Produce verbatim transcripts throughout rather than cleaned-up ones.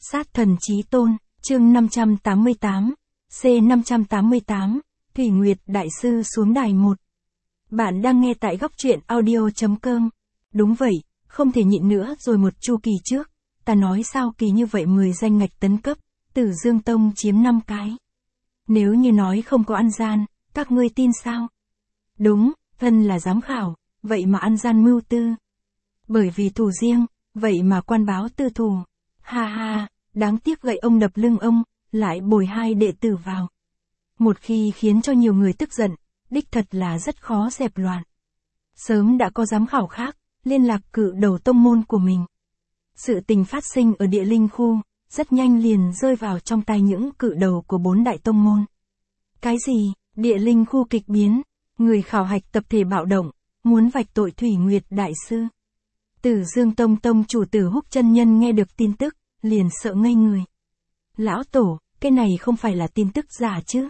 Sát thần chí tôn, chương năm trăm tám mươi tám, C năm trăm tám mươi tám, Thủy Nguyệt Đại Sư xuống đài một. Bạn đang nghe tại góc truyện audio.com. Đúng vậy, không thể nhịn nữa rồi. Một chu kỳ trước, ta nói sao kỳ như vậy mười danh ngạch tấn cấp, Tử Dương Tông chiếm năm cái. Nếu như nói không có ăn gian, các ngươi tin sao? Đúng, thân là giám khảo, vậy mà ăn gian mưu tư. Bởi vì thù riêng, vậy mà quan báo tư thù. Ha ha, đáng tiếc gậy ông đập lưng ông, lại bồi hai đệ tử vào. Một khi khiến cho nhiều người tức giận, đích thật là rất khó dẹp loạn. Sớm đã có giám khảo khác, liên lạc cự đầu tông môn của mình. Sự tình phát sinh ở địa linh khu, rất nhanh liền rơi vào trong tay những cự đầu của bốn đại tông môn. Cái gì? Địa linh khu kịch biến, người khảo hạch tập thể bạo động, muốn vạch tội Thủy Nguyệt Đại Sư. Tử Dương Tông tông chủ Tử Húc chân nhân nghe được tin tức, liền sợ ngây người. Lão tổ, cái này không phải là tin tức giả chứ?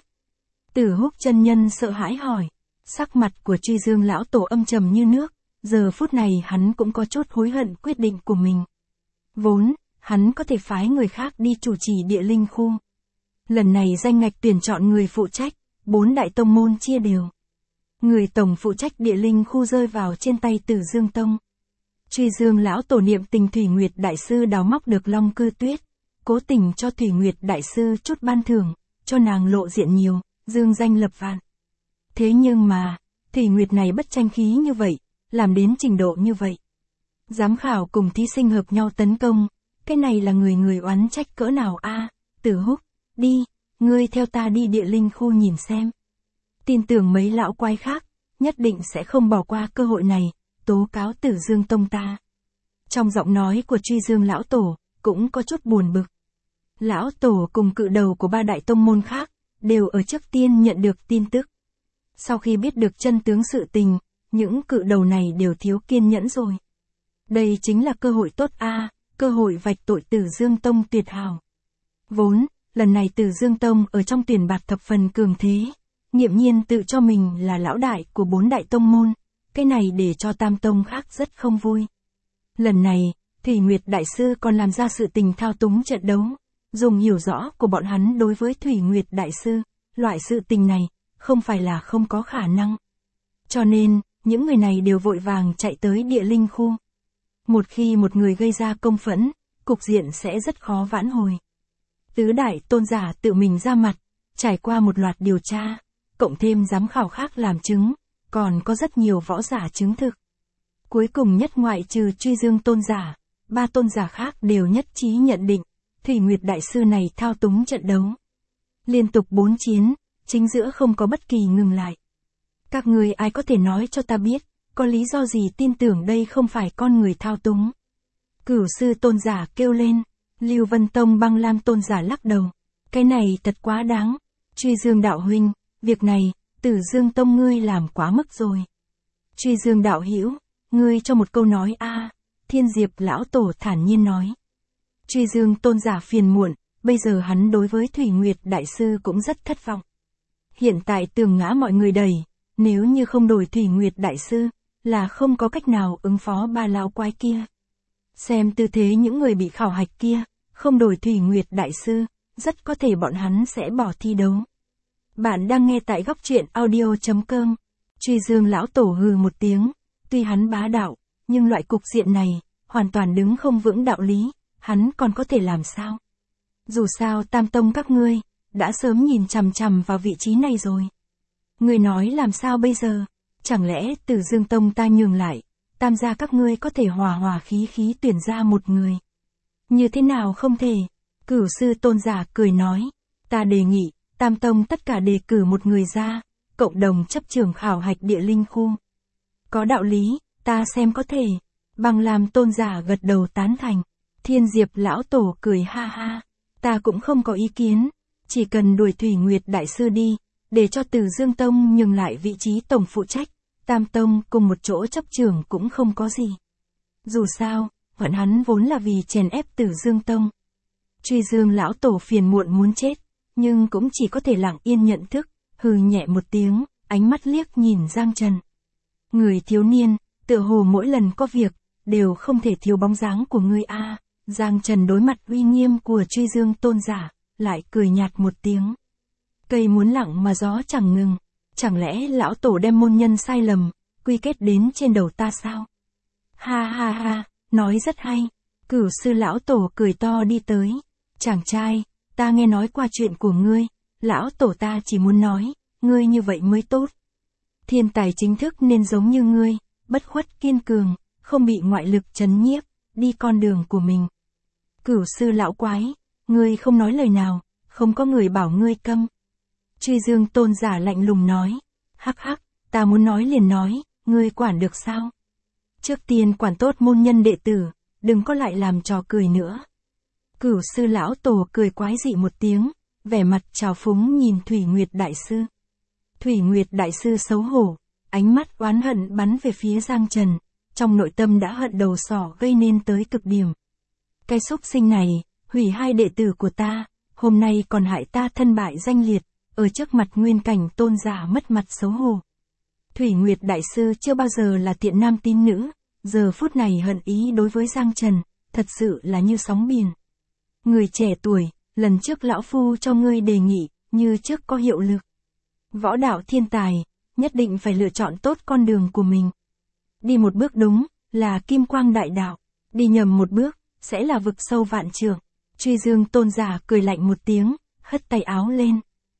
Tử Húc chân nhân sợ hãi hỏi. Sắc mặt của Truy Dương lão tổ âm trầm như nước, giờ phút này hắn cũng có chút hối hận quyết định của mình. Vốn, hắn có thể phái người khác đi chủ trì địa linh khu. Lần này danh ngạch tuyển chọn người phụ trách, bốn đại tông môn chia đều. Người tổng phụ trách địa linh khu rơi vào trên tay Tử Dương Tông. Truy Dương lão tổ niệm tình Thủy Nguyệt Đại Sư đào móc được Long Cư Tuyết, cố tình cho Thủy Nguyệt Đại Sư chút ban thưởng, cho nàng lộ diện nhiều, dương danh lập vạn. Thế nhưng mà, Thủy Nguyệt này bất tranh khí như vậy, làm đến trình độ như vậy. Giám khảo cùng thí sinh hợp nhau tấn công, cái này là người người oán trách cỡ nào a? À, Tử Húc, đi, ngươi theo ta đi địa linh khu nhìn xem. Tin tưởng mấy lão quái khác, nhất định sẽ không bỏ qua cơ hội này, tố cáo Tử Dương Tông ta. Trong giọng nói của Truy Dương lão tổ, cũng có chút buồn bực. Lão tổ cùng cự đầu của ba đại tông môn khác, đều ở trước tiên nhận được tin tức. Sau khi biết được chân tướng sự tình, những cự đầu này đều thiếu kiên nhẫn rồi. Đây chính là cơ hội tốt a, à, cơ hội vạch tội Tử Dương Tông tuyệt hảo. Vốn, lần này Tử Dương Tông ở trong tuyển bạt thập phần cường thế, nghiễm nhiên tự cho mình là lão đại của bốn đại tông môn, cái này để cho tam tông khác rất không vui. Lần này, Thủy Nguyệt Đại Sư còn làm ra sự tình thao túng trận đấu, dùng hiểu rõ của bọn hắn đối với Thủy Nguyệt Đại Sư, loại sự tình này, không phải là không có khả năng. Cho nên, những người này đều vội vàng chạy tới địa linh khu. Một khi một người gây ra công phẫn, cục diện sẽ rất khó vãn hồi. Tứ đại tôn giả tự mình ra mặt, trải qua một loạt điều tra, cộng thêm giám khảo khác làm chứng, còn có rất nhiều võ giả chứng thực. Cuối cùng nhất ngoại trừ Truy Dương tôn giả, ba tôn giả khác đều nhất trí nhận định, Thủy Nguyệt Đại Sư này thao túng trận đấu. Liên tục bốn chiến, chính giữa không có bất kỳ ngừng lại. Các người ai có thể nói cho ta biết, có lý do gì tin tưởng đây không phải con người thao túng? Cửu sư tôn giả kêu lên, Lưu Vân Tông Băng Lam tôn giả lắc đầu. Cái này thật quá đáng. Truy Dương đạo huynh, việc này, Tử Dương Tông ngươi làm quá mức rồi. Truy Dương đạo hữu, ngươi cho một câu nói a. À, Thiên Diệp lão tổ thản nhiên nói. Truy Dương tôn giả phiền muộn, bây giờ hắn đối với Thủy Nguyệt Đại Sư cũng rất thất vọng. Hiện tại tường ngã mọi người đầy, nếu như không đổi Thủy Nguyệt Đại Sư, là không có cách nào ứng phó ba lão quái kia. Xem tư thế những người bị khảo hạch kia, không đổi Thủy Nguyệt Đại Sư, rất có thể bọn hắn sẽ bỏ thi đấu. Bạn đang nghe tại góc truyện audio.com. Truy Dương lão tổ hừ một tiếng, tuy hắn bá đạo, nhưng loại cục diện này, hoàn toàn đứng không vững đạo lý, hắn còn có thể làm sao? Dù sao tam tông các ngươi, đã sớm nhìn chằm chằm vào vị trí này rồi. Ngươi nói làm sao bây giờ? Chẳng lẽ Tử Dương Tông ta nhường lại, tam gia các ngươi có thể hòa hòa khí khí tuyển ra một người? Như thế nào không thể? Cửu sư tôn giả cười nói, ta đề nghị, tam tông tất cả đề cử một người ra, cộng đồng chấp trường khảo hạch địa linh khu. Có đạo lý, ta xem có thể. Băng Lam tôn giả gật đầu tán thành. Thiên Diệp lão tổ cười ha ha, ta cũng không có ý kiến, chỉ cần đuổi Thủy Nguyệt Đại Sư đi, để cho Tử Dương Tông nhường lại vị trí tổng phụ trách, tam tông cùng một chỗ chấp trường cũng không có gì. Dù sao, bọn hắn vốn là vì chèn ép Tử Dương Tông. Truy Dương lão tổ phiền muộn muốn chết, nhưng cũng chỉ có thể lặng yên nhận thức, hừ nhẹ một tiếng, ánh mắt liếc nhìn Giang Trần. Người thiếu niên, tựa hồ mỗi lần có việc, đều không thể thiếu bóng dáng của ngươi a. Giang Trần đối mặt uy nghiêm của Truy Dương Tôn giả, lại cười nhạt một tiếng. Cây muốn lặng mà gió chẳng ngừng, chẳng lẽ lão tổ đem môn nhân sai lầm, quy kết đến trên đầu ta sao? Ha ha ha, nói rất hay. Cửu sư lão tổ cười to đi tới. Chàng trai, ta nghe nói qua chuyện của ngươi, lão tổ ta chỉ muốn nói, ngươi như vậy mới tốt. Thiên tài chính thức nên giống như ngươi, bất khuất kiên cường, không bị ngoại lực trấn nhiếp, đi con đường của mình. Cửu sư lão quái, ngươi không nói lời nào, không có người bảo ngươi câm. Truy Dương Tôn giả lạnh lùng nói, hắc hắc, ta muốn nói liền nói, ngươi quản được sao? Trước tiên quản tốt môn nhân đệ tử, đừng có lại làm trò cười nữa. Cửu sư lão tổ cười quái dị một tiếng, vẻ mặt trào phúng nhìn Thủy Nguyệt đại sư. Thủy Nguyệt đại sư xấu hổ, ánh mắt oán hận bắn về phía Giang Trần, trong nội tâm đã hận đầu sỏ gây nên tới cực điểm. Cái xúc sinh này, hủy hai đệ tử của ta, hôm nay còn hại ta thân bại danh liệt, ở trước mặt nguyên cảnh tôn giả mất mặt xấu hổ. Thủy Nguyệt đại sư chưa bao giờ là tiện nam tín nữ, giờ phút này hận ý đối với Giang Trần, thật sự là như sóng biển. Người trẻ tuổi, lần trước lão phu cho ngươi đề nghị, như trước có hiệu lực. Võ đạo thiên tài, nhất định phải lựa chọn tốt con đường của mình. Đi một bước đúng, là kim quang đại đạo, đi nhầm một bước, sẽ là vực sâu vạn trượng. Truy Dương Tôn giả cười lạnh một tiếng, hất tay áo lên.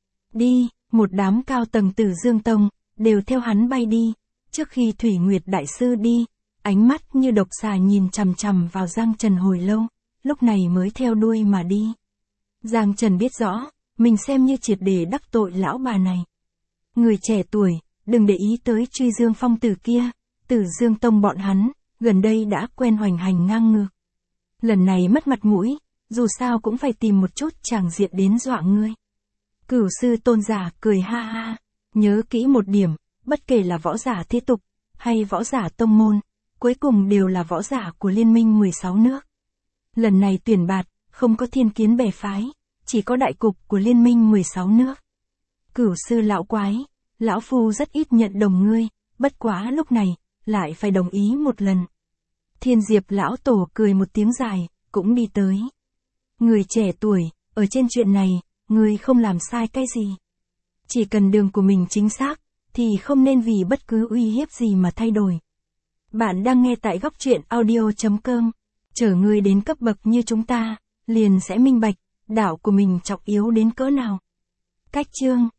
Đi, một đám cao tầng Tử Dương Tông, đều theo hắn bay đi. Trước khi Thủy Nguyệt đại sư đi, ánh mắt như độc xà nhìn chằm chằm vào Giang Trần hồi lâu, lúc này mới theo đuôi mà đi. Giang Trần biết rõ, mình xem như triệt để đắc tội lão bà này. Người trẻ tuổi, đừng để ý tới Truy Dương phong tử kia, Tử Dương Tông bọn hắn, gần đây đã quen hoành hành ngang ngược. Lần này mất mặt mũi, dù sao cũng phải tìm một chút tràng diện đến dọa ngươi. Cửu sư Tôn giả cười ha ha, nhớ kỹ một điểm, bất kể là võ giả thế tục, hay võ giả tông môn, cuối cùng đều là võ giả của Liên minh mười sáu nước. Lần này tuyển bạt, không có thiên kiến bè phái, chỉ có đại cục của Liên minh mười sáu nước. Cửu sư lão quái, lão phu rất ít nhận đồng ngươi, bất quá lúc này, lại phải đồng ý một lần. Thiên Diệp lão tổ cười một tiếng dài, cũng đi tới. Người trẻ tuổi, ở trên chuyện này, ngươi không làm sai cái gì. Chỉ cần đường của mình chính xác, thì không nên vì bất cứ uy hiếp gì mà thay đổi. Bạn đang nghe tại góc truyện audio chấm com. Chở ngươi đến cấp bậc như chúng ta, liền sẽ minh bạch, đạo của mình trọng yếu đến cỡ nào. Cách chương